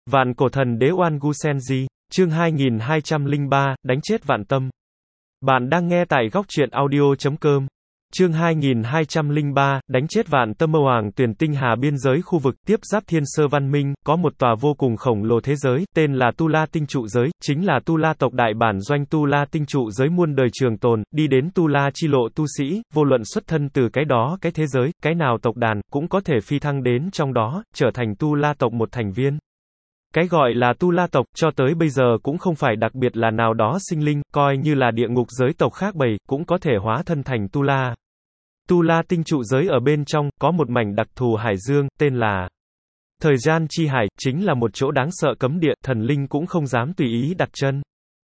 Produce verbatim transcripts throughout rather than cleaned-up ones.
Vạn cổ thần đế Oan Gu Senji, chương hai nghìn hai trăm lẻ ba, đánh chết vạn tâm. Bạn đang nghe tại góc truyện audio chấm com. Chương hai nghìn hai trăm lẻ ba, đánh chết vạn tâm. Mâu Hoàng Tuyền Tinh Hà biên giới khu vực tiếp giáp Thiên Sơ Văn Minh, có một tòa vô cùng khổng lồ thế giới, tên là Tu La Tinh Trụ Giới, chính là Tu La tộc đại bản doanh. Tu La Tinh Trụ Giới muôn đời trường tồn, đi đến Tu La chi lộ tu sĩ, vô luận xuất thân từ cái đó cái thế giới, cái nào tộc đàn, cũng có thể phi thăng đến trong đó, trở thành Tu La tộc một thành viên. Cái gọi là Tu La tộc, cho tới bây giờ cũng không phải đặc biệt là nào đó sinh linh, coi như là địa ngục giới tộc khác bầy, cũng có thể hóa thân thành Tu La. Tu La Tinh Trụ Giới ở bên trong, có một mảnh đặc thù hải dương, tên là Thời Gian Chi Hải, chính là một chỗ đáng sợ cấm địa, thần linh cũng không dám tùy ý đặt chân.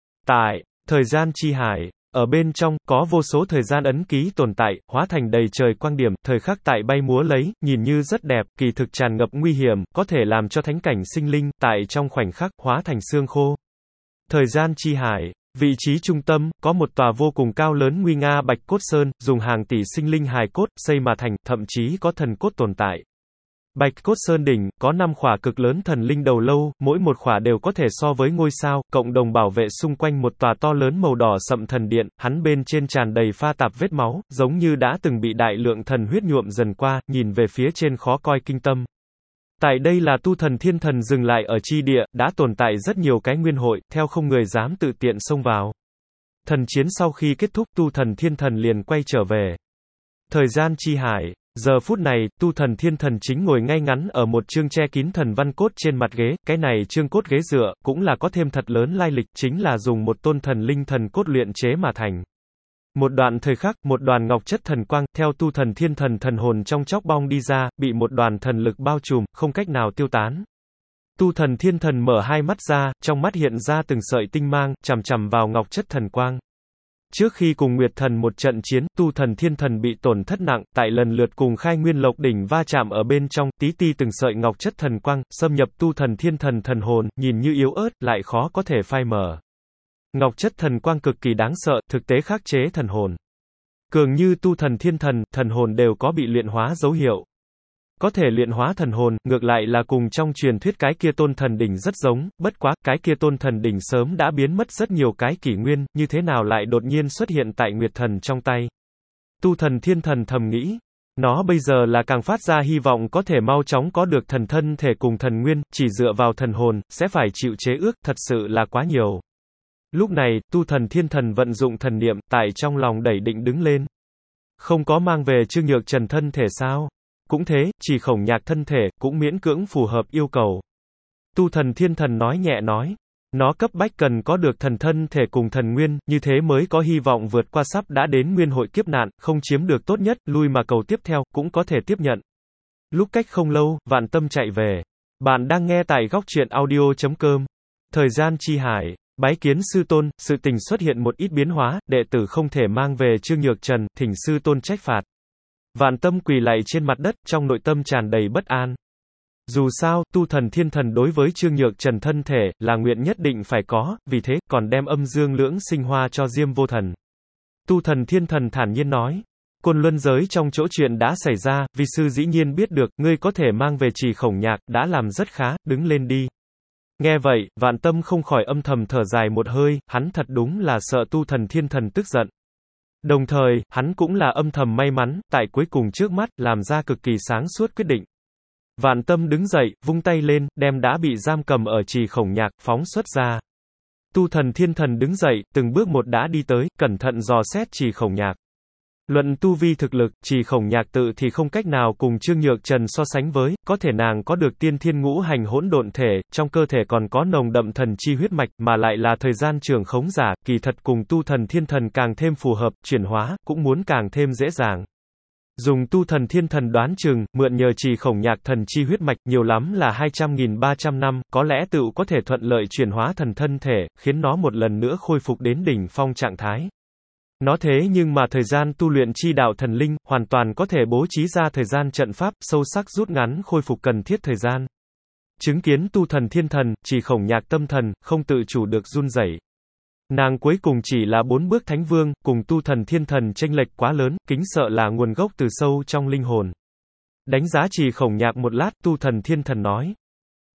Tại Thời Gian Chi Hải, ở bên trong, có vô số thời gian ấn ký tồn tại, hóa thành đầy trời quang điểm, thời khắc tại bay múa lấy, nhìn như rất đẹp, kỳ thực tràn ngập nguy hiểm, có thể làm cho thánh cảnh sinh linh, tại trong khoảnh khắc, hóa thành xương khô. Thời Gian Chi Hải, vị trí trung tâm, có một tòa vô cùng cao lớn nguy nga Bạch Cốt Sơn, dùng hàng tỷ sinh linh hài cốt, xây mà thành, thậm chí có thần cốt tồn tại. Bạch Cốt Sơn đỉnh, có năm khỏa cực lớn thần linh đầu lâu, mỗi một khỏa đều có thể so với ngôi sao, cộng đồng bảo vệ xung quanh một tòa to lớn màu đỏ sậm thần điện, hắn bên trên tràn đầy pha tạp vết máu, giống như đã từng bị đại lượng thần huyết nhuộm dần qua, nhìn về phía trên khó coi kinh tâm. Tại đây là tu thần thiên thần dừng lại ở chi địa, đã tồn tại rất nhiều cái nguyên hội, theo không người dám tự tiện xông vào. Thần chiến sau khi kết thúc, tu thần thiên thần liền quay trở về Thời Gian Chi Hải. Giờ phút này, tu thần thiên thần chính ngồi ngay ngắn ở một chương che kín thần văn cốt trên mặt ghế, cái này chương cốt ghế dựa, cũng là có thêm thật lớn lai lịch, chính là dùng một tôn thần linh thần cốt luyện chế mà thành. Một đoạn thời khắc, một đoàn ngọc chất thần quang, theo tu thần thiên thần thần hồn trong chóc bong đi ra, bị một đoàn thần lực bao trùm, không cách nào tiêu tán. Tu thần thiên thần mở hai mắt ra, trong mắt hiện ra từng sợi tinh mang, chằm chằm vào ngọc chất thần quang. Trước khi cùng Nguyệt Thần một trận chiến, tu thần thiên thần bị tổn thất nặng, tại lần lượt cùng Khai Nguyên Lộc đỉnh va chạm ở bên trong, tí ti từng sợi ngọc chất thần quang, xâm nhập tu thần thiên thần thần hồn, nhìn như yếu ớt, lại khó có thể phai mờ. Ngọc chất thần quang cực kỳ đáng sợ, thực tế khắc chế thần hồn. Cường như tu thần thiên thần, thần hồn đều có bị luyện hóa dấu hiệu. Có thể luyện hóa thần hồn, ngược lại là cùng trong truyền thuyết cái kia tôn thần đỉnh rất giống, bất quá, cái kia tôn thần đỉnh sớm đã biến mất rất nhiều cái kỷ nguyên, như thế nào lại đột nhiên xuất hiện tại Nguyệt Thần trong tay. Tu thần thiên thần thầm nghĩ, nó bây giờ là càng phát ra hy vọng có thể mau chóng có được thần thân thể cùng thần nguyên, chỉ dựa vào thần hồn, sẽ phải chịu chế ước, thật sự là quá nhiều. Lúc này, tu thần thiên thần vận dụng thần niệm, tại trong lòng đẩy định đứng lên. Không có mang về Trương Nhược Trần thân thể sao? Cũng thế, chỉ Khổng Nhạc thân thể, cũng miễn cưỡng phù hợp yêu cầu. Tu thần thiên thần nói nhẹ nói. Nó cấp bách cần có được thần thân thể cùng thần nguyên, như thế mới có hy vọng vượt qua sắp đã đến nguyên hội kiếp nạn, không chiếm được tốt nhất, lui mà cầu tiếp theo, cũng có thể tiếp nhận. Lúc cách không lâu, vạn tâm chạy về. Bạn đang nghe tại góc truyện audio chấm com. Thời Gian Chi Hải. Bái kiến sư tôn, sự tình xuất hiện một ít biến hóa, đệ tử không thể mang về Trương Nhược Trần, thỉnh sư tôn trách phạt. Vạn tâm quỳ lạy trên mặt đất, trong nội tâm tràn đầy bất an. Dù sao, tu thần thiên thần đối với Trương Nhược Trần thân thể, là nguyện nhất định phải có, vì thế, còn đem âm dương lưỡng sinh hoa cho Diêm Vô Thần. Tu thần thiên thần thản nhiên nói. Côn Luân giới trong chỗ chuyện đã xảy ra, vi sư dĩ nhiên biết được, ngươi có thể mang về Trì Khổng Nhạc, đã làm rất khá, đứng lên đi. Nghe vậy, vạn tâm không khỏi âm thầm thở dài một hơi, hắn thật đúng là sợ tu thần thiên thần tức giận. Đồng thời, hắn cũng là âm thầm may mắn, tại cuối cùng trước mắt, làm ra cực kỳ sáng suốt quyết định. Vạn tâm đứng dậy, vung tay lên, đem đã bị giam cầm ở Trì Khổng Nhạc, phóng xuất ra. Tu thần thiên thần đứng dậy, từng bước một đã đi tới, cẩn thận dò xét Trì Khổng Nhạc. Luận tu vi thực lực, Trì Khổng Nhạc tự thì không cách nào cùng Trương Nhược Trần so sánh với, có thể nàng có được tiên thiên ngũ hành hỗn độn thể, trong cơ thể còn có nồng đậm thần chi huyết mạch, mà lại là thời gian trường khống giả, kỳ thật cùng tu thần thiên thần càng thêm phù hợp, chuyển hóa, cũng muốn càng thêm dễ dàng. Dùng tu thần thiên thần đoán chừng, mượn nhờ Trì Khổng Nhạc thần chi huyết mạch, nhiều lắm là hai trăm nghìn ba trăm năm, có lẽ tự có thể thuận lợi chuyển hóa thần thân thể, khiến nó một lần nữa khôi phục đến đỉnh phong trạng thái. Nó thế nhưng mà thời gian tu luyện chi đạo thần linh, hoàn toàn có thể bố trí ra thời gian trận pháp, sâu sắc rút ngắn khôi phục cần thiết thời gian. Chứng kiến tu thần thiên thần, Trì Khổng Nhạc tâm thần, không tự chủ được run rẩy. Nàng cuối cùng chỉ là bốn bước thánh vương, cùng tu thần thiên thần chênh lệch quá lớn, kính sợ là nguồn gốc từ sâu trong linh hồn. Đánh giá Trì Khổng Nhạc một lát, tu thần thiên thần nói.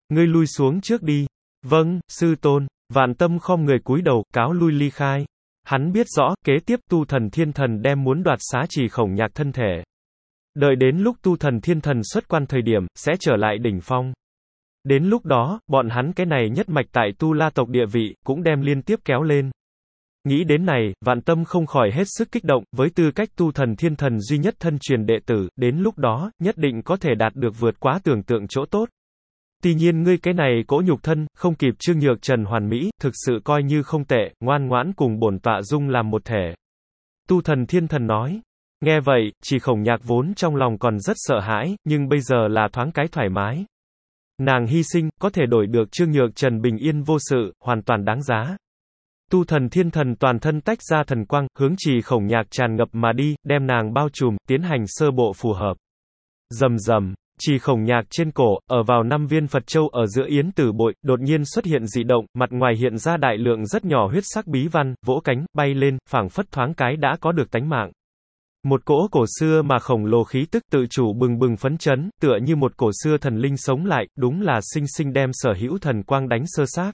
Ngươi lui xuống trước đi. Vâng, sư tôn. Vạn Tâm khom người cúi đầu, cáo lui ly khai. Hắn biết rõ, kế tiếp tu thần thiên thần đem muốn đoạt xá Trì Khổng Nhạc thân thể. Đợi đến lúc tu thần thiên thần xuất quan thời điểm, sẽ trở lại đỉnh phong. Đến lúc đó, bọn hắn cái này nhất mạch tại Tu La tộc địa vị, cũng đem liên tiếp kéo lên. Nghĩ đến này, Vạn Tâm không khỏi hết sức kích động, với tư cách tu thần thiên thần duy nhất thân truyền đệ tử, đến lúc đó, nhất định có thể đạt được vượt quá tưởng tượng chỗ tốt. Tuy nhiên ngươi cái này cỗ nhục thân, không kịp Trương Nhược Trần hoàn mỹ, thực sự coi như không tệ, ngoan ngoãn cùng bổn tọa dung làm một thể. Tu thần thiên thần nói. Nghe vậy, Trì Khổng Nhạc vốn trong lòng còn rất sợ hãi, nhưng bây giờ là thoáng cái thoải mái. Nàng hy sinh, có thể đổi được Trương Nhược Trần bình yên vô sự, hoàn toàn đáng giá. Tu thần thiên thần toàn thân tách ra thần quang, hướng Trì Khổng Nhạc tràn ngập mà đi, đem nàng bao trùm, tiến hành sơ bộ phù hợp. Rầm rầm, Trì Khổng Nhạc trên cổ, ở vào năm viên Phật châu ở giữa yến tử bội, đột nhiên xuất hiện dị động, mặt ngoài hiện ra đại lượng rất nhỏ huyết sắc bí văn, vỗ cánh, bay lên, phảng phất thoáng cái đã có được tánh mạng. Một cỗ cổ xưa mà khổng lồ khí tức tự chủ bừng bừng phấn chấn, tựa như một cổ xưa thần linh sống lại, đúng là sinh sinh đem sở hữu thần quang đánh sơ xác.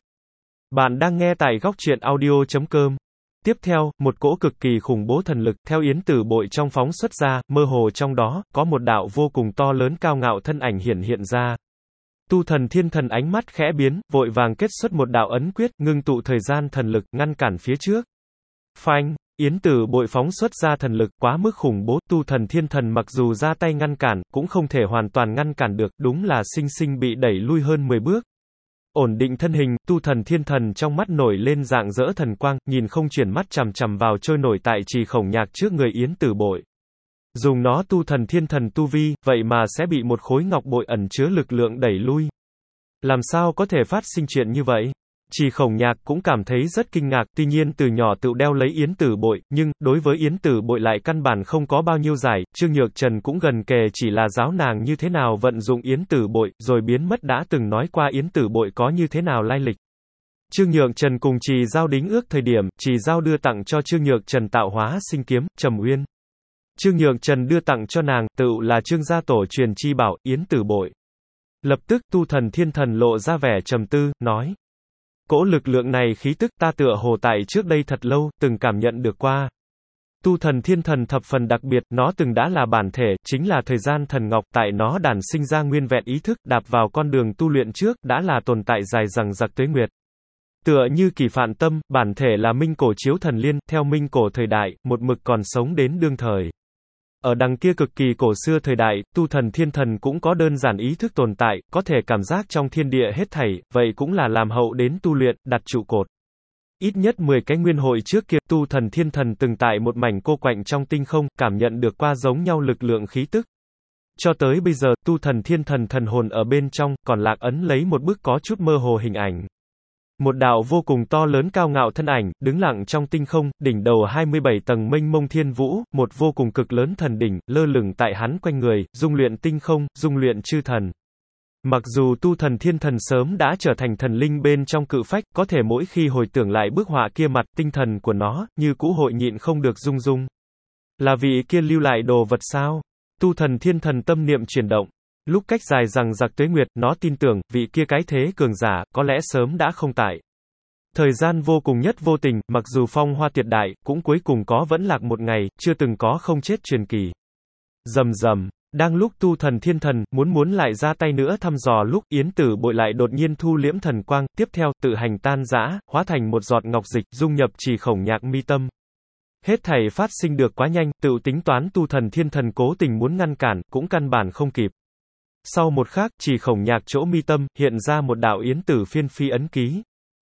Bạn đang nghe tại góc truyện audio chấm com. Tiếp theo, một cỗ cực kỳ khủng bố thần lực, theo yến tử bội trong phóng xuất ra, mơ hồ trong đó, có một đạo vô cùng to lớn cao ngạo thân ảnh hiển hiện ra. Tu thần thiên thần ánh mắt khẽ biến, vội vàng kết xuất một đạo ấn quyết, ngưng tụ thời gian thần lực, ngăn cản phía trước. Phanh! Yến tử bội phóng xuất ra thần lực quá mức khủng bố, tu thần thiên thần mặc dù ra tay ngăn cản, cũng không thể hoàn toàn ngăn cản được, đúng là sinh sinh bị đẩy lui hơn mười bước. Ổn định thân hình, tu thần thiên thần trong mắt nổi lên rạng rỡ thần quang, nhìn không chuyển mắt chằm chằm vào trôi nổi tại Trì Khổng Nhạc trước người Yến tử bội. Dùng nó tu thần thiên thần tu vi, vậy mà sẽ bị một khối ngọc bội ẩn chứa lực lượng đẩy lui. Làm sao có thể phát sinh chuyện như vậy? Trì Khổng Nhạc cũng cảm thấy rất kinh ngạc, tuy nhiên từ nhỏ tự đeo lấy yến tử bội, nhưng, đối với yến tử bội lại căn bản không có bao nhiêu giải, Trương Nhược Trần cũng gần kề chỉ là giáo nàng như thế nào vận dụng yến tử bội, rồi biến mất đã từng nói qua yến tử bội có như thế nào lai lịch. Trương Nhược Trần cùng Trì Giao đính ước thời điểm, Trì Giao đưa tặng cho Trương Nhược Trần tạo hóa sinh kiếm, Trầm Uyên. Trương Nhược Trần đưa tặng cho nàng, tự là Trương gia tổ truyền chi bảo, yến tử bội. Lập tức, tu thần thiên thần lộ ra vẻ trầm tư, nói. Cỗ lực lượng này khí tức ta tựa hồ tại trước đây thật lâu, từng cảm nhận được qua. Tu thần thiên thần thập phần đặc biệt, nó từng đã là bản thể, chính là thời gian thần ngọc, tại nó đản sinh ra nguyên vẹn ý thức, đạp vào con đường tu luyện trước, đã là tồn tại dài dằng dặc tuế nguyệt. Tựa như Kỳ Phạn Tâm, bản thể là Minh Cổ Chiếu Thần Liên, theo Minh Cổ thời đại, một mực còn sống đến đương thời. Ở đằng kia cực kỳ cổ xưa thời đại, tu thần thiên thần cũng có đơn giản ý thức tồn tại, có thể cảm giác trong thiên địa hết thảy, vậy cũng là làm hậu đến tu luyện, đặt trụ cột. Ít nhất mười cái nguyên hội trước kia, tu thần thiên thần từng tại một mảnh cô quạnh trong tinh không, cảm nhận được qua giống nhau lực lượng khí tức. Cho tới bây giờ, tu thần thiên thần thần hồn ở bên trong, còn lạc ấn lấy một bức có chút mơ hồ hình ảnh. Một đạo vô cùng to lớn cao ngạo thân ảnh, đứng lặng trong tinh không, đỉnh đầu hai mươi bảy tầng mênh mông thiên vũ, một vô cùng cực lớn thần đỉnh, lơ lửng tại hắn quanh người, dung luyện tinh không, dung luyện chư thần. Mặc dù tu thần thiên thần sớm đã trở thành thần linh bên trong cự phách, có thể mỗi khi hồi tưởng lại bức họa kia mặt, tinh thần của nó, như cũ hội nhịn không được rung rung. Là vị kia lưu lại đồ vật sao? Tu thần thiên thần tâm niệm chuyển động. Lúc cách dài rằng giặc tuế nguyệt, nó tin tưởng, vị kia cái thế cường giả, có lẽ sớm đã không tại. Thời gian vô cùng nhất vô tình, mặc dù phong hoa tuyệt đại, cũng cuối cùng có vẫn lạc một ngày, chưa từng có không chết truyền kỳ. Rầm rầm, đang lúc tu thần thiên thần, muốn muốn lại ra tay nữa thăm dò lúc, yến tử bội lại đột nhiên thu liễm thần quang, tiếp theo, tự hành tan rã, hóa thành một giọt ngọc dịch, dung nhập Trì Khổng Nhạc mi tâm. Hết thảy phát sinh được quá nhanh, tự tính toán tu thần thiên thần cố tình muốn ngăn cản, cũng căn bản không kịp. Sau một khắc, Trì Khổng Nhạc chỗ mi tâm, hiện ra một đạo yến tử phiên phi ấn ký.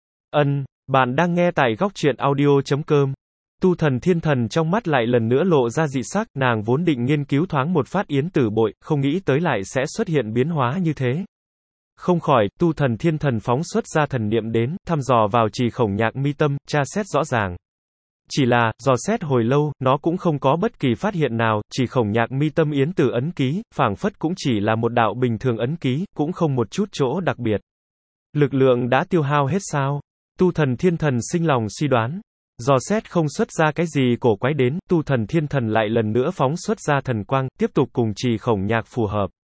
Ân, bạn đang nghe tại góc truyện audio chấm com. Tu thần thiên thần trong mắt lại lần nữa lộ ra dị sắc, nàng vốn định nghiên cứu thoáng một phát yến tử bội, không nghĩ tới lại sẽ xuất hiện biến hóa như thế. Không khỏi, tu thần thiên thần phóng xuất ra thần niệm đến, thăm dò vào Trì Khổng Nhạc mi tâm, tra xét rõ ràng. Chỉ là, dò xét hồi lâu, nó cũng không có bất kỳ phát hiện nào, Trì Khổng Nhạc mi tâm yến tử ấn ký, phảng phất cũng chỉ là một đạo bình thường ấn ký, cũng không một chút chỗ đặc biệt. Lực lượng đã tiêu hao hết sao? Tu thần thiên thần sinh lòng suy đoán. Dò xét không xuất ra cái gì cổ quái đến, tu thần thiên thần lại lần nữa phóng xuất ra thần quang, tiếp tục cùng Trì Khổng Nhạc phù hợp.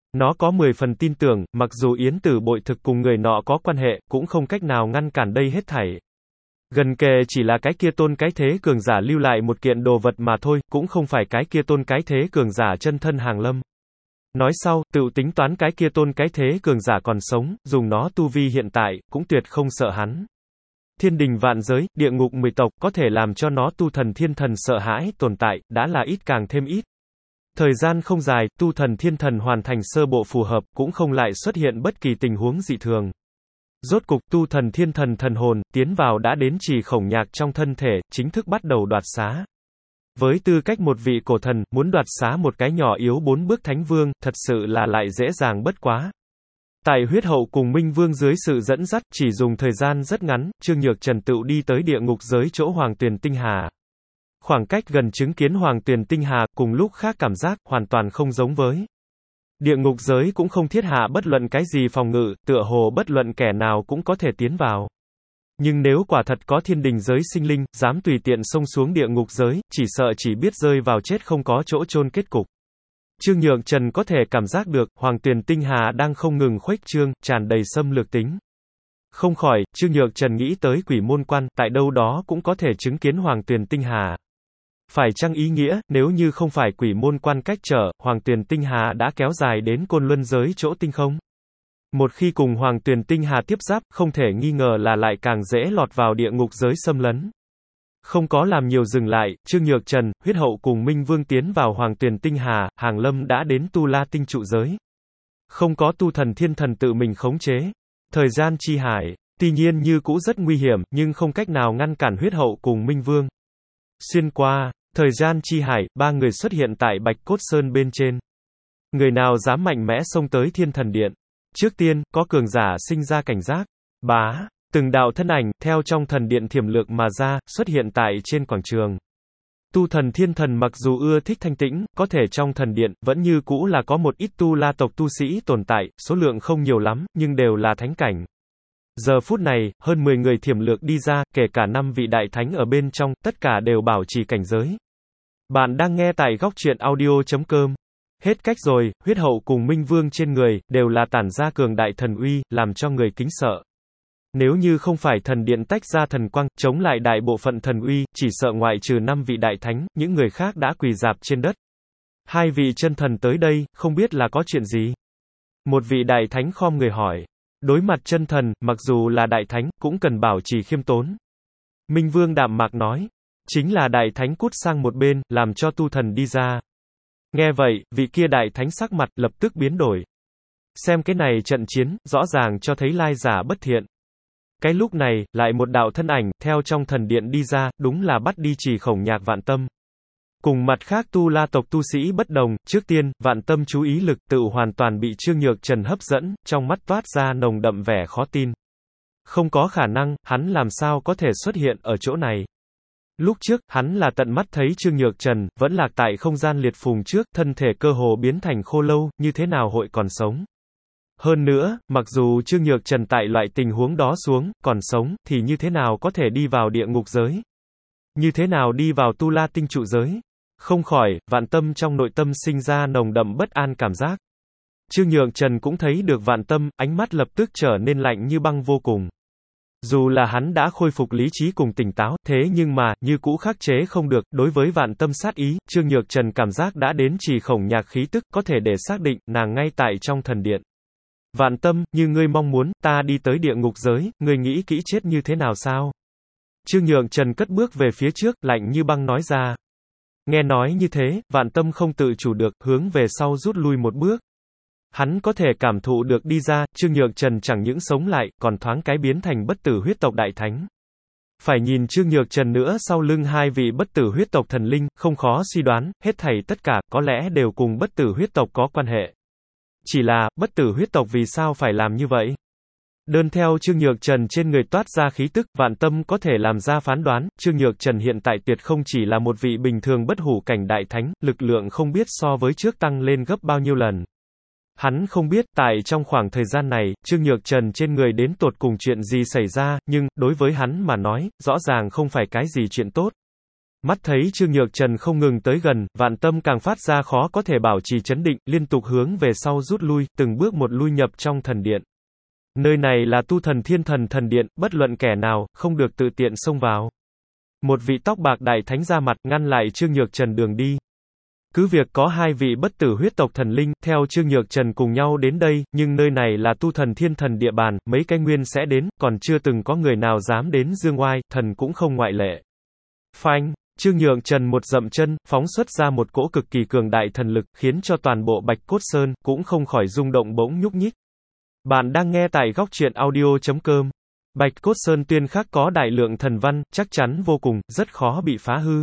Nó có mười phần tin tưởng, mặc dù Yến Tử bội thực cùng người nọ có quan hệ, cũng không cách nào ngăn cản đây hết thảy. Gần kề chỉ là cái kia tôn cái thế cường giả lưu lại một kiện đồ vật mà thôi, cũng không phải cái kia tôn cái thế cường giả chân thân hàng lâm. Nói sau, tự tính toán cái kia tôn cái thế cường giả còn sống, dùng nó tu vi hiện tại, cũng tuyệt không sợ hắn. Thiên đình vạn giới, địa ngục mười tộc, có thể làm cho nó tu thần thiên thần sợ hãi, tồn tại, đã là ít càng thêm ít. Thời gian không dài, tu thần thiên thần hoàn thành sơ bộ phù hợp, cũng không lại xuất hiện bất kỳ tình huống dị thường. Rốt cục, tu thần thiên thần thần hồn, tiến vào đã đến trì khổng nhạc trong thân thể, chính thức bắt đầu đoạt xá. Với tư cách một vị cổ thần, muốn đoạt xá một cái nhỏ yếu bốn bước thánh vương, thật sự là lại dễ dàng bất quá. Tại huyết hậu cùng Minh Vương dưới sự dẫn dắt, chỉ dùng thời gian rất ngắn, Trương Nhược Trần tựu đi tới địa ngục giới chỗ Hoàng Tuyền Tinh Hà. Khoảng cách gần chứng kiến Hoàng Tuyền Tinh Hà, cùng lúc khác cảm giác, hoàn toàn không giống với. Địa ngục giới cũng không thiết hạ bất luận cái gì phòng ngự, tựa hồ bất luận kẻ nào cũng có thể tiến vào. Nhưng nếu quả thật có thiên đình giới sinh linh, dám tùy tiện xông xuống địa ngục giới, chỉ sợ chỉ biết rơi vào chết không có chỗ chôn kết cục. Trương Nhược Trần có thể cảm giác được, Hoàng Tuyền Tinh Hà đang không ngừng khuếch trương, tràn đầy xâm lược tính. Không khỏi, Trương Nhược Trần nghĩ tới quỷ môn quan, tại đâu đó cũng có thể chứng kiến Hoàng Tuyền Tinh Hà. Phải chăng ý nghĩa, nếu như không phải quỷ môn quan cách trở, Hoàng Tuyền Tinh Hà đã kéo dài đến Côn Luân giới chỗ tinh không? Một khi cùng Hoàng Tuyền Tinh Hà tiếp giáp, không thể nghi ngờ là lại càng dễ lọt vào địa ngục giới xâm lấn. Không có làm nhiều dừng lại, Trương Nhược Trần, huyết hậu cùng Minh Vương tiến vào Hoàng Tuyền Tinh Hà, hàng lâm đã đến Tu La Tinh trụ giới. Không có tu thần thiên thần tự mình khống chế. Thời gian chi hải, tuy nhiên như cũ rất nguy hiểm, nhưng không cách nào ngăn cản huyết hậu cùng Minh Vương. Xuyên qua, thời gian chi hải, ba người xuất hiện tại Bạch Cốt Sơn bên trên. Người nào dám mạnh mẽ xông tới Thiên Thần Điện? Trước tiên, có cường giả sinh ra cảnh giác. Bá, từng đạo thân ảnh, theo trong thần điện thiểm lược mà ra, xuất hiện tại trên quảng trường. Tu thần thiên thần mặc dù ưa thích thanh tĩnh, có thể trong thần điện, vẫn như cũ là có một ít tu la tộc tu sĩ tồn tại, số lượng không nhiều lắm, nhưng đều là thánh cảnh. Giờ phút này, hơn mười người thiểm lược đi ra, kể cả năm vị đại thánh ở bên trong, tất cả đều bảo trì cảnh giới. Bạn đang nghe tại góc truyện audio chấm com. Hết cách rồi, huyết hậu cùng Minh Vương trên người, đều là tản ra cường đại thần uy, làm cho người kính sợ. Nếu như không phải thần điện tách ra thần quang, chống lại đại bộ phận thần uy, chỉ sợ ngoại trừ năm vị đại thánh, những người khác đã quỳ rạp trên đất. Hai vị chân thần tới đây, không biết là có chuyện gì? Một vị đại thánh khom người hỏi. Đối mặt chân thần, mặc dù là đại thánh, cũng cần bảo trì khiêm tốn. Minh Vương đạm mạc nói. Chính là đại thánh cút sang một bên, làm cho tu thần đi ra. Nghe vậy, vị kia đại thánh sắc mặt, lập tức biến đổi. Xem cái này trận chiến, rõ ràng cho thấy lai giả bất thiện. Cái lúc này, lại một đạo thân ảnh, theo trong thần điện đi ra, đúng là bắt đi Trì Khổng Nhạc Vạn Tâm. Cùng mặt khác tu la tộc tu sĩ bất đồng, trước tiên, Vạn Tâm chú ý lực tự hoàn toàn bị Trương Nhược Trần hấp dẫn, trong mắt toát ra nồng đậm vẻ khó tin. Không có khả năng, hắn làm sao có thể xuất hiện ở chỗ này. Lúc trước, hắn là tận mắt thấy Trương Nhược Trần, vẫn lạc tại không gian liệt phùng trước, thân thể cơ hồ biến thành khô lâu, như thế nào hội còn sống. Hơn nữa, mặc dù Trương Nhược Trần tại loại tình huống đó xuống, còn sống, thì như thế nào có thể đi vào địa ngục giới? Như thế nào đi vào Tu La Tinh trụ giới? Không khỏi, Vạn Tâm trong nội tâm sinh ra nồng đậm bất an cảm giác. Trương Nhược Trần cũng thấy được Vạn Tâm, ánh mắt lập tức trở nên lạnh như băng vô cùng. Dù là hắn đã khôi phục lý trí cùng tỉnh táo, thế nhưng mà, như cũ khắc chế không được, đối với Vạn Tâm sát ý, Trương Nhược Trần cảm giác đã đến Trì Khổng Nhạc khí tức, có thể để xác định, nàng ngay tại trong thần điện. Vạn Tâm, như ngươi mong muốn, ta đi tới địa ngục giới, ngươi nghĩ kỹ chết như thế nào sao? Trương Nhược Trần cất bước về phía trước, lạnh như băng nói ra. Nghe nói như thế, Vạn Tâm không tự chủ được, hướng về sau rút lui một bước. Hắn có thể cảm thụ được đi ra, Trương Nhược Trần chẳng những sống lại, còn thoáng cái biến thành bất tử huyết tộc đại thánh. Phải nhìn Trương Nhược Trần nữa sau lưng hai vị bất tử huyết tộc thần linh, không khó suy đoán, hết thảy tất cả, có lẽ đều cùng bất tử huyết tộc có quan hệ. Chỉ là, bất tử huyết tộc vì sao phải làm như vậy? Đơn theo Trương Nhược Trần trên người toát ra khí tức, Vạn Tâm có thể làm ra phán đoán, Trương Nhược Trần hiện tại tuyệt không chỉ là một vị bình thường bất hủ cảnh đại thánh, lực lượng không biết so với trước tăng lên gấp bao nhiêu lần. Hắn không biết, tại trong khoảng thời gian này, Trương Nhược Trần trên người đến tột cùng chuyện gì xảy ra, nhưng, đối với hắn mà nói, rõ ràng không phải cái gì chuyện tốt. Mắt thấy Trương Nhược Trần không ngừng tới gần, Vạn Tâm càng phát ra khó có thể bảo trì trấn định, liên tục hướng về sau rút lui, từng bước một lui nhập trong thần điện. Nơi này là Tu Thần Thiên Thần thần điện, bất luận kẻ nào, không được tự tiện xông vào. Một vị tóc bạc đại thánh ra mặt, ngăn lại Trương Nhược Trần đường đi. Cứ việc có hai vị bất tử huyết tộc thần linh, theo Trương Nhược Trần cùng nhau đến đây, nhưng nơi này là Tu Thần Thiên Thần địa bàn, mấy cái nguyên sẽ đến, còn chưa từng có người nào dám đến dương oai, thần cũng không ngoại lệ. Phanh! Trương Nhược Trần một dậm chân, phóng xuất ra một cỗ cực kỳ cường đại thần lực, khiến cho toàn bộ Bạch Cốt Sơn, cũng không khỏi rung động bỗng nhúc nhích. Bạn đang nghe tại góc truyện audio chấm com. Bạch Cốt Sơn tuyên khắc có đại lượng thần văn, chắc chắn vô cùng, rất khó bị phá hư.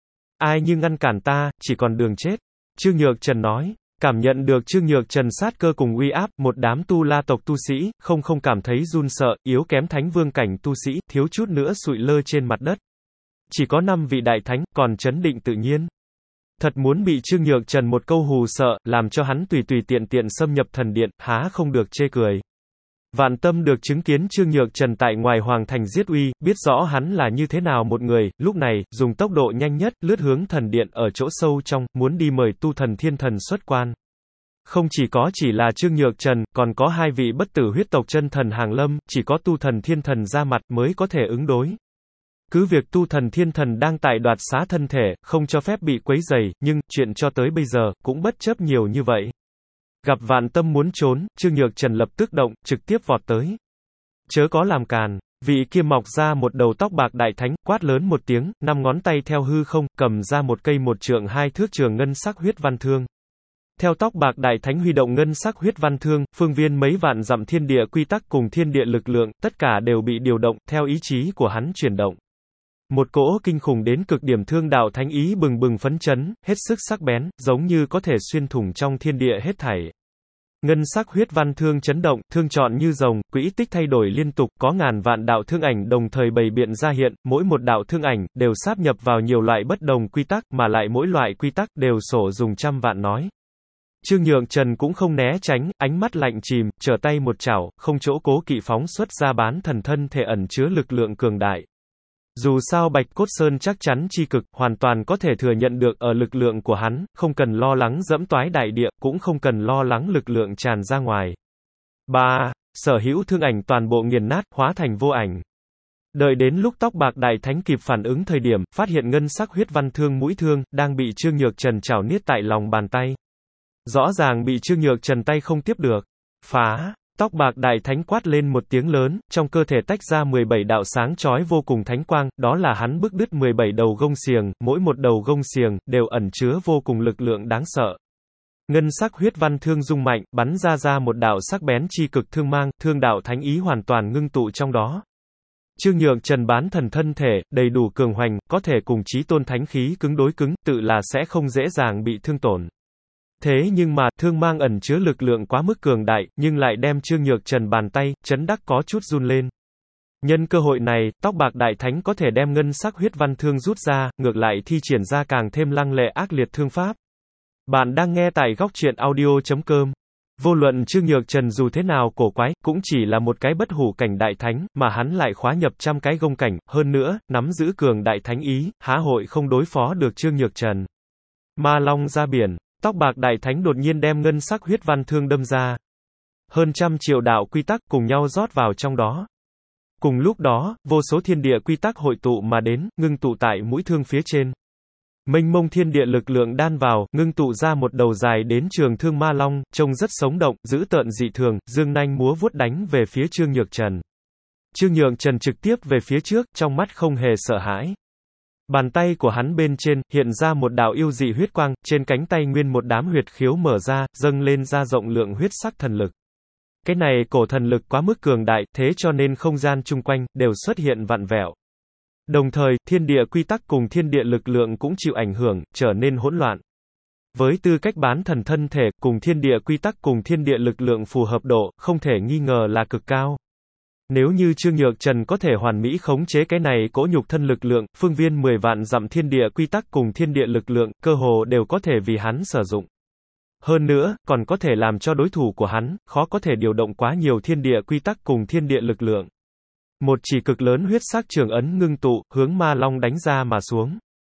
Ai như ngăn cản ta, chỉ còn đường chết. Trương Nhược Trần nói. Cảm nhận được Trương Nhược Trần sát cơ cùng uy áp, một đám tu la tộc tu sĩ, không không cảm thấy run sợ, yếu kém thánh vương cảnh tu sĩ, thiếu chút nữa sụi lơ trên mặt đất. Chỉ có năm vị đại thánh, còn trấn định tự nhiên. Thật muốn bị Trương Nhược Trần một câu hù sợ, làm cho hắn tùy tùy tiện tiện xâm nhập thần điện, há không được chê cười. Vạn Tâm được chứng kiến Trương Nhược Trần tại ngoài hoàng thành giết uy, biết rõ hắn là như thế nào một người, lúc này, dùng tốc độ nhanh nhất, lướt hướng thần điện ở chỗ sâu trong, muốn đi mời Tu Thần Thiên Thần xuất quan. Không chỉ có chỉ là Trương Nhược Trần, còn có hai vị bất tử huyết tộc chân thần hàng lâm, chỉ có Tu Thần Thiên Thần ra mặt mới có thể ứng đối. Cứ việc Tu Thần Thiên Thần đang tại đoạt xá thân thể, không cho phép bị quấy rầy, nhưng, chuyện cho tới bây giờ, cũng bất chấp nhiều như vậy. Gặp Vạn Tâm muốn trốn, Trương Nhược Trần lập tức động, trực tiếp vọt tới. Chớ có làm càn, vị kia mọc ra một đầu tóc bạc đại thánh, quát lớn một tiếng, năm ngón tay theo hư không, cầm ra một cây một trượng hai thước trường ngân sắc huyết văn thương. Theo tóc bạc đại thánh huy động ngân sắc huyết văn thương, phương viên mấy vạn dặm thiên địa quy tắc cùng thiên địa lực lượng, tất cả đều bị điều động, theo ý chí của hắn chuyển động. Một cỗ kinh khủng đến cực điểm thương đạo thánh ý bừng bừng phấn chấn, hết sức sắc bén, giống như có thể xuyên thủng trong thiên địa hết thảy. Ngân sắc huyết văn thương chấn động, thương trọn như rồng, quỹ tích thay đổi liên tục, có ngàn vạn đạo thương ảnh đồng thời bày biện ra hiện, mỗi một đạo thương ảnh, đều sáp nhập vào nhiều loại bất đồng quy tắc, mà lại mỗi loại quy tắc, đều sổ dùng trăm vạn nói. Trương Nhược Trần cũng không né tránh, ánh mắt lạnh chìm, trở tay một chảo, không chỗ cố kỵ phóng xuất ra bán thần thân thể ẩn chứa lực lượng cường đại. Dù sao Bạch Cốt Sơn chắc chắn chi cực, hoàn toàn có thể thừa nhận được ở lực lượng của hắn, không cần lo lắng dẫm toái đại địa, cũng không cần lo lắng lực lượng tràn ra ngoài. ba. Sở hữu thương ảnh toàn bộ nghiền nát, hóa thành vô ảnh. Đợi đến lúc tóc bạc đại thánh kịp phản ứng thời điểm, phát hiện ngân sắc huyết văn thương mũi thương, đang bị Trương Nhược Trần chảo niết tại lòng bàn tay. Rõ ràng bị Trương Nhược Trần tay không tiếp được. Phá! Tóc bạc đại thánh quát lên một tiếng lớn, trong cơ thể tách ra mười bảy đạo sáng chói vô cùng thánh quang, đó là hắn bức đứt mười bảy đầu gông xiềng, mỗi một đầu gông xiềng, đều ẩn chứa vô cùng lực lượng đáng sợ. Ngân sắc huyết văn thương rung mạnh, bắn ra ra một đạo sắc bén chi cực thương mang, thương đạo thánh ý hoàn toàn ngưng tụ trong đó. Trương Nhược Trần bán thần thân thể, đầy đủ cường hoành, có thể cùng chí tôn thánh khí cứng đối cứng, tự là sẽ không dễ dàng bị thương tổn. Thế nhưng mà, thương mang ẩn chứa lực lượng quá mức cường đại, nhưng lại đem Trương Nhược Trần bàn tay, chấn đắc có chút run lên. Nhân cơ hội này, tóc bạc đại thánh có thể đem ngân sắc huyết văn thương rút ra, ngược lại thi triển ra càng thêm lăng lệ ác liệt thương pháp. Bạn đang nghe tại góc truyện audio chấm com. Vô luận Trương Nhược Trần dù thế nào cổ quái, cũng chỉ là một cái bất hủ cảnh đại thánh, mà hắn lại khóa nhập trăm cái gông cảnh, hơn nữa, nắm giữ cường đại thánh ý, há hội không đối phó được Trương Nhược Trần. Ma Long ra biển. Tóc bạc đại thánh đột nhiên đem ngân sắc huyết văn thương đâm ra. Hơn trăm triệu đạo quy tắc cùng nhau rót vào trong đó. Cùng lúc đó, vô số thiên địa quy tắc hội tụ mà đến, ngưng tụ tại mũi thương phía trên. Mênh mông thiên địa lực lượng đan vào, ngưng tụ ra một đầu dài đến trường thương ma long, trông rất sống động, dữ tợn dị thường, dương nanh múa vuốt đánh về phía Trương Nhược Trần. Trương Nhược Trần trực tiếp về phía trước, trong mắt không hề sợ hãi. Bàn tay của hắn bên trên, hiện ra một đạo yêu dị huyết quang, trên cánh tay nguyên một đám huyệt khiếu mở ra, dâng lên ra rộng lượng huyết sắc thần lực. Cái này cổ thần lực quá mức cường đại, thế cho nên không gian chung quanh, đều xuất hiện vặn vẹo. Đồng thời, thiên địa quy tắc cùng thiên địa lực lượng cũng chịu ảnh hưởng, trở nên hỗn loạn. Với tư cách bán thần thân thể, cùng thiên địa quy tắc cùng thiên địa lực lượng phù hợp độ, không thể nghi ngờ là cực cao. Nếu như Trương Nhược Trần có thể hoàn mỹ khống chế cái này cỗ nhục thân lực lượng, phương viên mười vạn dặm thiên địa quy tắc cùng thiên địa lực lượng, cơ hồ đều có thể vì hắn sử dụng. Hơn nữa, còn có thể làm cho đối thủ của hắn, khó có thể điều động quá nhiều thiên địa quy tắc cùng thiên địa lực lượng. Một chỉ cực lớn huyết sắc trường ấn ngưng tụ, hướng Ma Long đánh ra mà xuống.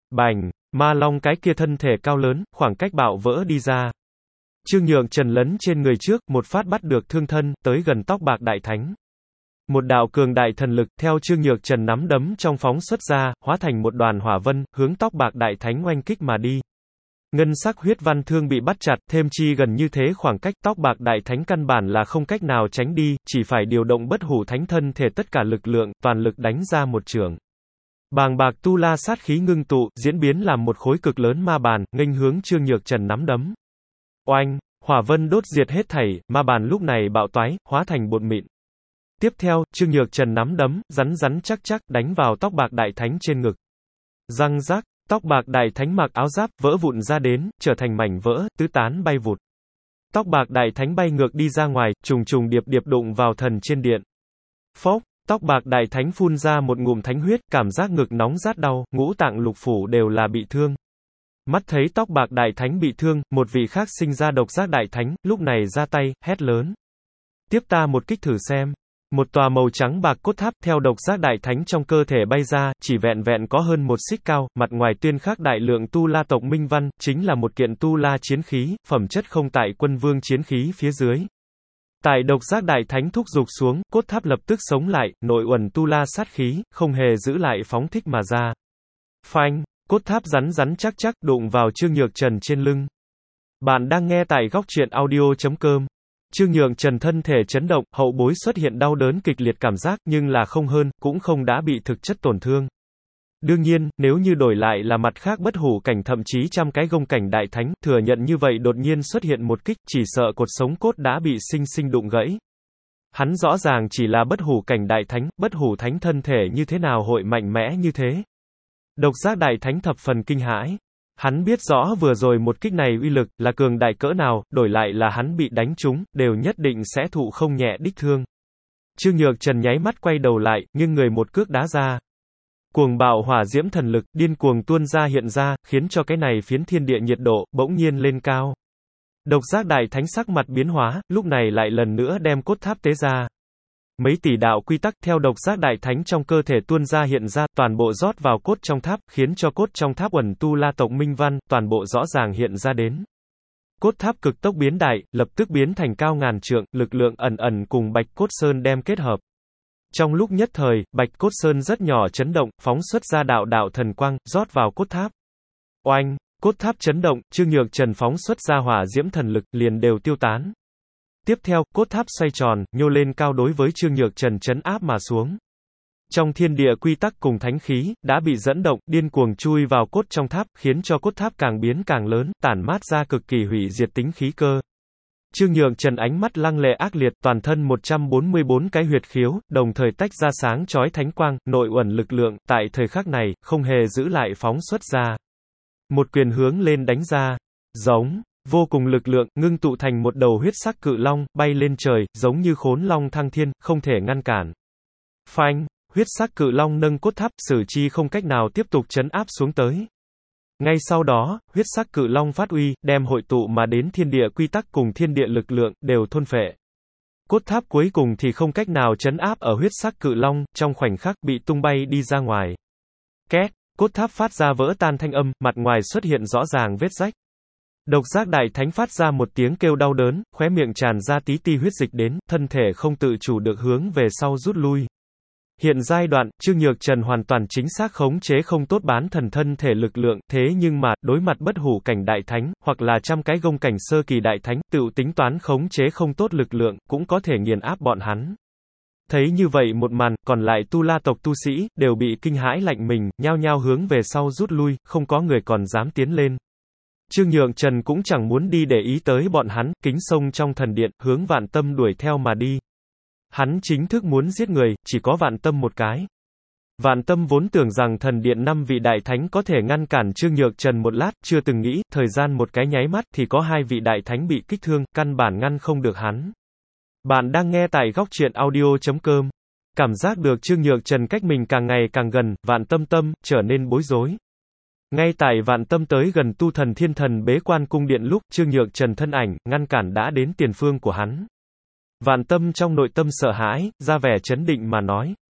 Bành, ma long cái kia thân thể cao lớn, khoảng cách bạo vỡ đi ra. Trương Nhượng Trần lấn trên người trước, một phát bắt được thương thân, tới gần Tóc Bạc Đại Thánh. Một đạo cường đại thần lực, theo Trương Nhược Trần nắm đấm trong phóng xuất ra, hóa thành một đoàn hỏa vân, hướng Tóc Bạc Đại Thánh oanh kích mà đi. Ngân sắc huyết văn thương bị bắt chặt, thêm chi gần như thế khoảng cách, Tóc Bạc Đại Thánh căn bản là không cách nào tránh đi, chỉ phải điều động bất hủ thánh thân thể tất cả lực lượng, toàn lực đánh ra một chưởng. Bàng bạc tu la sát khí ngưng tụ, diễn biến làm một khối cực lớn ma bàn, nghênh hướng Trương Nhược Trần nắm đấm. Oanh, hỏa vân đốt diệt hết thảy, ma bàn lúc này bạo toái, hóa thành bột mịn. Tiếp theo, Trương Nhược Trần nắm đấm, rắn rắn chắc chắc, đánh vào Tóc Bạc Đại Thánh trên ngực. Răng rác, Tóc Bạc Đại Thánh mặc áo giáp, vỡ vụn ra đến, trở thành mảnh vỡ, tứ tán bay vụt. Tóc Bạc Đại Thánh bay ngược đi ra ngoài, trùng trùng điệp điệp đụng vào thần trên điện. Phốc, Tóc Bạc Đại Thánh phun ra một ngụm thánh huyết, cảm giác ngực nóng rát đau, ngũ tạng lục phủ đều là bị thương. Mắt thấy Tóc Bạc Đại Thánh bị thương, một vị khác sinh ra độc giác Đại Thánh, lúc này ra tay, hét lớn. Tiếp ta một kích thử xem. Một tòa màu trắng bạc cốt tháp theo độc giác Đại Thánh trong cơ thể bay ra, chỉ vẹn vẹn có hơn một xích cao, mặt ngoài tuyên khắc đại lượng tu la tộc minh văn, chính là một kiện tu la chiến khí, phẩm chất không tại quân vương chiến khí phía dưới. Tại độc giác Đại Thánh thúc giục xuống, cốt tháp lập tức sống lại, nội uẩn tu la sát khí, không hề giữ lại phóng thích mà ra. Phanh, cốt tháp rắn rắn chắc chắc đụng vào Trương Nhược Trần trên lưng. Bạn đang nghe tại góc truyện audio chấm com. Trương Nhượng Trần thân thể chấn động, hậu bối xuất hiện đau đớn kịch liệt cảm giác, nhưng là không hơn, cũng không đã bị thực chất tổn thương. Đương nhiên, nếu như đổi lại là mặt khác bất hủ cảnh thậm chí trăm cái gông cảnh Đại Thánh, thừa nhận như vậy đột nhiên xuất hiện một kích, chỉ sợ cột sống cốt đã bị sinh sinh đụng gãy. Hắn rõ ràng chỉ là bất hủ cảnh Đại Thánh, bất hủ thánh thân thể như thế nào hội mạnh mẽ như thế. Độc giác Đại Thánh thập phần kinh hãi. Hắn biết rõ vừa rồi một kích này uy lực là cường đại cỡ nào, đổi lại là hắn bị đánh trúng, đều nhất định sẽ thụ không nhẹ đích thương. Trương Nhược Trần nháy mắt quay đầu lại, nhưng người một cước đá ra. Cuồng bạo hỏa diễm thần lực, điên cuồng tuôn ra hiện ra, khiến cho cái này phiến thiên địa nhiệt độ, bỗng nhiên lên cao. Độc giác Đại Thánh sắc mặt biến hóa, lúc này lại lần nữa đem cốt tháp tế ra. Mấy tỷ đạo quy tắc theo độc giác Đại Thánh trong cơ thể tuôn ra hiện ra, toàn bộ rót vào cốt trong tháp, khiến cho cốt trong tháp uẩn tu la tộc minh văn, toàn bộ rõ ràng hiện ra đến. Cốt tháp cực tốc biến đại, lập tức biến thành cao ngàn trượng, lực lượng ẩn ẩn cùng Bạch Cốt Sơn đem kết hợp. Trong lúc nhất thời, Bạch Cốt Sơn rất nhỏ chấn động, phóng xuất ra đạo đạo thần quang, rót vào cốt tháp. Oanh, cốt tháp chấn động, Trương Nhược Trần phóng xuất ra hỏa diễm thần lực, liền đều tiêu tán. Tiếp theo, cốt tháp xoay tròn, nhô lên cao đối với Trương Nhược Trần trấn áp mà xuống. Trong thiên địa quy tắc cùng thánh khí, đã bị dẫn động, điên cuồng chui vào cốt trong tháp, khiến cho cốt tháp càng biến càng lớn, tản mát ra cực kỳ hủy diệt tính khí cơ. Trương Nhược Trần ánh mắt lăng lệ ác liệt, toàn thân một trăm bốn mươi bốn cái huyệt khiếu, đồng thời tách ra sáng chói thánh quang, nội uẩn lực lượng, tại thời khắc này, không hề giữ lại phóng xuất ra. Một quyền hướng lên đánh ra. Giống. Vô cùng lực lượng, ngưng tụ thành một đầu huyết sắc cự long, bay lên trời, giống như khốn long thăng thiên, không thể ngăn cản. Phanh, huyết sắc cự long nâng cốt tháp, sử chi không cách nào tiếp tục trấn áp xuống tới. Ngay sau đó, huyết sắc cự long phát uy, đem hội tụ mà đến thiên địa quy tắc cùng thiên địa lực lượng, đều thôn phệ. Cốt tháp cuối cùng thì không cách nào trấn áp ở huyết sắc cự long, trong khoảnh khắc bị tung bay đi ra ngoài. Két, cốt tháp phát ra vỡ tan thanh âm, mặt ngoài xuất hiện rõ ràng vết rách. Độc giác Đại Thánh phát ra một tiếng kêu đau đớn, khóe miệng tràn ra tí ti huyết dịch đến, thân thể không tự chủ được hướng về sau rút lui. Hiện giai đoạn, Trương Nhược Trần hoàn toàn chính xác khống chế không tốt bán thần thân thể lực lượng, thế nhưng mà, đối mặt bất hủ cảnh Đại Thánh, hoặc là trăm cái gông cảnh sơ kỳ Đại Thánh, tự tính toán khống chế không tốt lực lượng, cũng có thể nghiền áp bọn hắn. Thấy như vậy một màn, còn lại tu la tộc tu sĩ, đều bị kinh hãi lạnh mình, nhao nhao hướng về sau rút lui, không có người còn dám tiến lên. Trương Nhượng Trần cũng chẳng muốn đi để ý tới bọn hắn, kính sông trong thần điện, hướng Vạn Tâm đuổi theo mà đi. Hắn chính thức muốn giết người, chỉ có Vạn Tâm một cái. Vạn Tâm vốn tưởng rằng thần điện năm vị đại thánh có thể ngăn cản Trương Nhược Trần một lát, chưa từng nghĩ, thời gian một cái nháy mắt thì có hai vị đại thánh bị kích thương, căn bản ngăn không được hắn. Bạn đang nghe tại góc truyện audio chấm com. Cảm giác được Trương Nhược Trần cách mình càng ngày càng gần, Vạn Tâm tâm, trở nên bối rối. Ngay tại Vạn Tâm tới gần tu thần thiên thần bế quan cung điện lúc, Trương Nhược Trần thân ảnh, ngăn cản đã đến tiền phương của hắn. Vạn Tâm trong nội tâm sợ hãi, ra vẻ chấn định mà nói.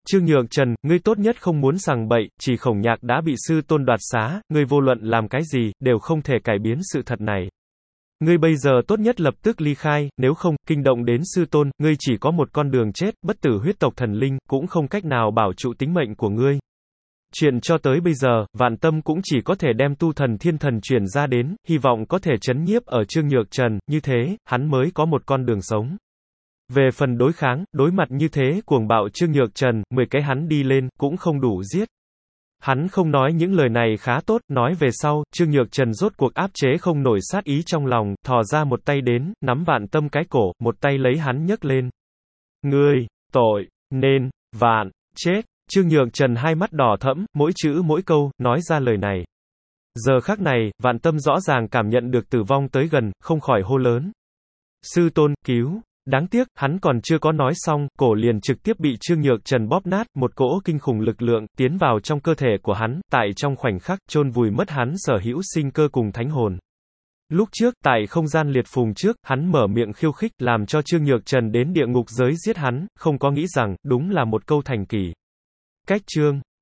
Trương Nhược Trần, ngươi tốt nhất không muốn sằng bậy, chỉ Khổng Nhạc đã bị sư tôn đoạt xá, ngươi vô luận làm cái gì, đều không thể cải biến sự thật này. Ngươi bây giờ tốt nhất lập tức ly khai, nếu không, kinh động đến sư tôn, ngươi chỉ có một con đường chết, bất tử huyết tộc thần linh, cũng không cách nào bảo trụ tính mệnh của ngươi. Chuyện cho tới bây giờ, Vạn Tâm cũng chỉ có thể đem tu thần thiên thần truyền ra đến, hy vọng có thể chấn nhiếp ở Trương Nhược Trần, như thế, hắn mới có một con đường sống. Về phần đối kháng, đối mặt như thế, cuồng bạo Trương Nhược Trần, mười cái hắn đi lên, cũng không đủ giết. Hắn không nói những lời này khá tốt, nói về sau, Trương Nhược Trần rốt cuộc áp chế không nổi sát ý trong lòng, thò ra một tay đến, nắm Vạn Tâm cái cổ, một tay lấy hắn nhấc lên. Ngươi, tội, nên, vạn, chết. Trương Nhược Trần hai mắt đỏ thẫm, mỗi chữ mỗi câu, nói ra lời này. Giờ khắc này, Vạn Tâm rõ ràng cảm nhận được tử vong tới gần, không khỏi hô lớn. Sư tôn, cứu. Đáng tiếc, hắn còn chưa có nói xong, cổ liền trực tiếp bị Trương Nhược Trần bóp nát, một cỗ kinh khủng lực lượng, tiến vào trong cơ thể của hắn, tại trong khoảnh khắc, chôn vùi mất hắn sở hữu sinh cơ cùng thánh hồn. Lúc trước, tại không gian liệt phùng trước, hắn mở miệng khiêu khích, làm cho Trương Nhược Trần đến địa ngục giới giết hắn, không có nghĩ rằng, đúng là một câu thành kỳ. Cách chương